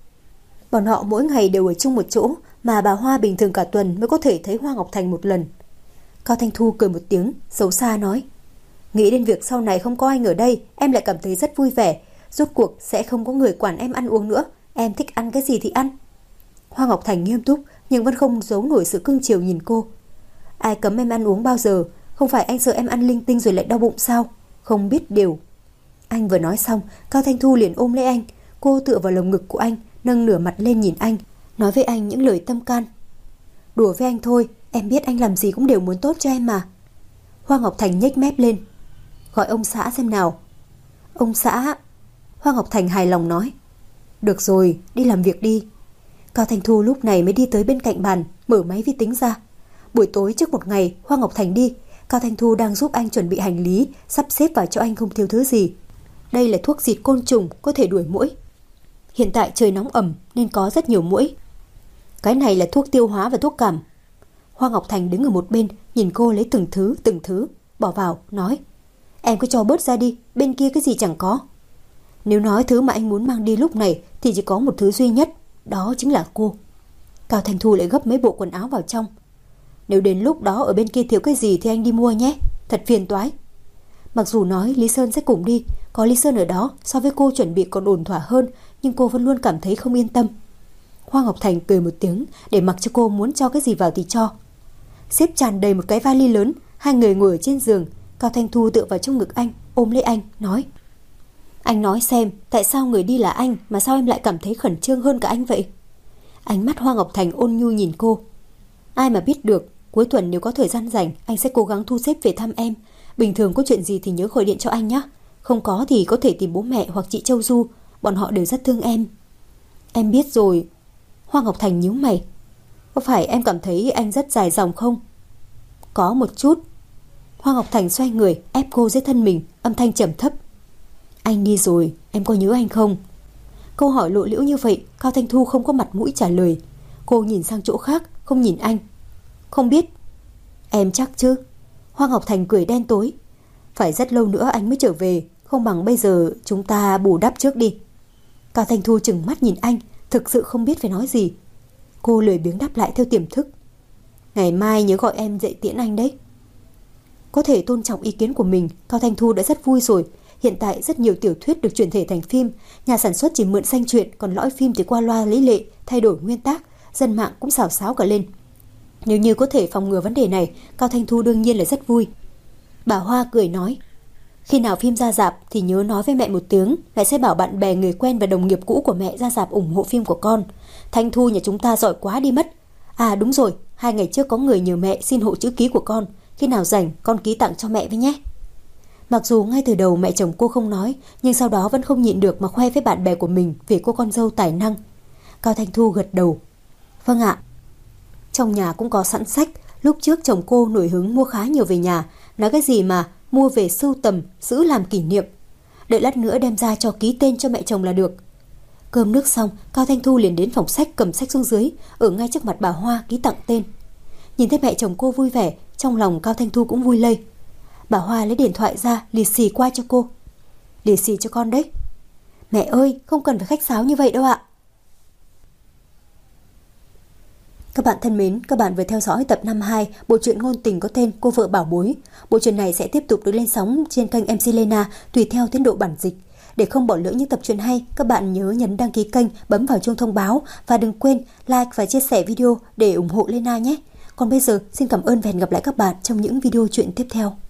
Bọn họ mỗi ngày đều ở chung một chỗ, mà bà Hoa bình thường cả tuần mới có thể thấy Hoa Ngọc Thành một lần. Cao Thanh Thu cười một tiếng, xấu xa nói, nghĩ đến việc sau này không có anh ở đây, em lại cảm thấy rất vui vẻ. Rốt cuộc sẽ không có người quản em ăn uống nữa, em thích ăn cái gì thì ăn. Hoa Ngọc Thành nghiêm túc nhưng vẫn không giấu nổi sự cưng chiều nhìn cô. Ai cấm em ăn uống bao giờ, không phải anh sợ em ăn linh tinh rồi lại đau bụng sao? Không biết điều. Anh vừa nói xong, Cao Thanh Thu liền ôm lấy anh. Cô tựa vào lồng ngực của anh, nâng nửa mặt lên nhìn anh, nói với anh những lời tâm can. Đùa với anh thôi, em biết anh làm gì cũng đều muốn tốt cho em mà. Hoa Ngọc Thành nhếch mép lên. Gọi ông xã xem nào. Ông xã. Hoa Ngọc Thành hài lòng nói. Được rồi, đi làm việc đi. Cao Thanh Thu lúc này mới đi tới bên cạnh bàn, mở máy vi tính ra. Buổi tối trước một ngày Hoa Ngọc Thành đi, Cao Thanh Thu đang giúp anh chuẩn bị hành lý, sắp xếp vào cho anh không thiếu thứ gì. Đây là thuốc diệt côn trùng, có thể đuổi muỗi. Hiện tại trời nóng ẩm nên có rất nhiều muỗi. Cái này là thuốc tiêu hóa và thuốc cảm. Hoa Ngọc Thành đứng ở một bên, nhìn cô lấy từng thứ từng thứ bỏ vào, nói, em cứ cho bớt ra đi, bên kia cái gì chẳng có. Nếu nói thứ mà anh muốn mang đi lúc này thì chỉ có một thứ duy nhất, đó chính là cô. Cao Thanh Thu lại gấp mấy bộ quần áo vào trong. Nếu đến lúc đó ở bên kia thiếu cái gì thì anh đi mua nhé, thật phiền toái. Mặc dù nói Lý Sơn sẽ cùng đi, có Lý Sơn ở đó so với cô chuẩn bị còn ổn thỏa hơn, nhưng cô vẫn luôn cảm thấy không yên tâm. Hoa Ngọc Thành cười một tiếng để mặc cho cô muốn cho cái gì vào thì cho. Xếp tràn đầy một cái vali lớn, hai người ngồi ở trên giường. Cao Thanh Thu tựa vào trong ngực anh, ôm lấy anh, nói, anh nói xem, tại sao người đi là anh mà sao em lại cảm thấy khẩn trương hơn cả anh vậy? Ánh mắt Hoa Ngọc Thành ôn nhu nhìn cô. Ai mà biết được, cuối tuần nếu có thời gian rảnh, anh sẽ cố gắng thu xếp về thăm em. Bình thường có chuyện gì thì nhớ gọi điện cho anh nhé. Không có thì có thể tìm bố mẹ hoặc chị Châu Du, bọn họ đều rất thương em. Em biết rồi. Hoa Ngọc Thành nhíu mày. Có phải em cảm thấy anh rất dài dòng không? Có một chút. Hoa Ngọc Thành xoay người, ép cô dưới thân mình, âm thanh trầm thấp. Anh đi rồi, em có nhớ anh không? Câu hỏi lộ liễu như vậy, Cao Thanh Thu không có mặt mũi trả lời. Cô nhìn sang chỗ khác, không nhìn anh. Không biết. Em chắc chứ? Hoa Ngọc Thành cười đen tối. Phải rất lâu nữa anh mới trở về, không bằng bây giờ chúng ta bù đắp trước đi. Cao Thanh Thu trừng mắt nhìn anh, Thực sự không biết phải nói gì. Cô lười biếng đáp lại theo tiềm thức. Ngày mai nhớ gọi em dậy tiễn anh đấy. Có thể tôn trọng ý kiến của mình, Cao Thanh Thu đã rất vui rồi. Hiện tại rất nhiều tiểu thuyết được chuyển thể thành phim, nhà sản xuất chỉ mượn danh truyện, còn lõi phim thì qua loa lấy lệ, thay đổi nguyên tác, dân mạng cũng xào xáo cả lên. Nếu như có thể phòng ngừa vấn đề này, Cao Thanh Thu đương nhiên là rất vui. Bà Hoa cười nói, khi nào phim ra rạp thì nhớ nói với mẹ một tiếng, mẹ sẽ bảo bạn bè, người quen và đồng nghiệp cũ của mẹ ra rạp ủng hộ phim của con. Thanh Thu nhà chúng ta giỏi quá đi mất. À đúng rồi, hai ngày trước có người nhờ mẹ xin hộ chữ ký của con, khi nào rảnh con ký tặng cho mẹ với nhé. Mặc dù ngay từ đầu mẹ chồng cô không nói, nhưng sau đó vẫn không nhịn được mà khoe với bạn bè của mình về cô con dâu tài năng. Cao Thanh Thu gật đầu. Vâng ạ. Trong nhà cũng có sẵn sách, lúc trước chồng cô nổi hứng mua khá nhiều về nhà, nói cái gì mà mua về sưu tầm, giữ làm kỷ niệm. Đợi lát nữa đem ra cho ký tên cho mẹ chồng là được. Cơm nước xong, Cao Thanh Thu liền đến phòng sách cầm sách xuống dưới, ở ngay trước mặt bà Hoa ký tặng tên. Nhìn thấy mẹ chồng cô vui vẻ, trong lòng Cao Thanh Thu cũng vui lây. Bà Hoa lấy điện thoại ra, lì xì qua cho cô. Lì xì cho con đấy. Mẹ ơi, không cần phải khách sáo như vậy đâu ạ. Các bạn thân mến, các bạn vừa theo dõi tập năm mươi hai bộ truyện ngôn tình có tên Cô vợ bảo bối. Bộ truyện này sẽ tiếp tục được lên sóng trên kênh em xê Lena tùy theo tiến độ bản dịch. Để không bỏ lỡ những tập truyện hay, các bạn nhớ nhấn đăng ký kênh, bấm vào chuông thông báo và đừng quên like và chia sẻ video để ủng hộ Lena nhé. Còn bây giờ, xin cảm ơn và hẹn gặp lại các bạn trong những video truyện tiếp theo.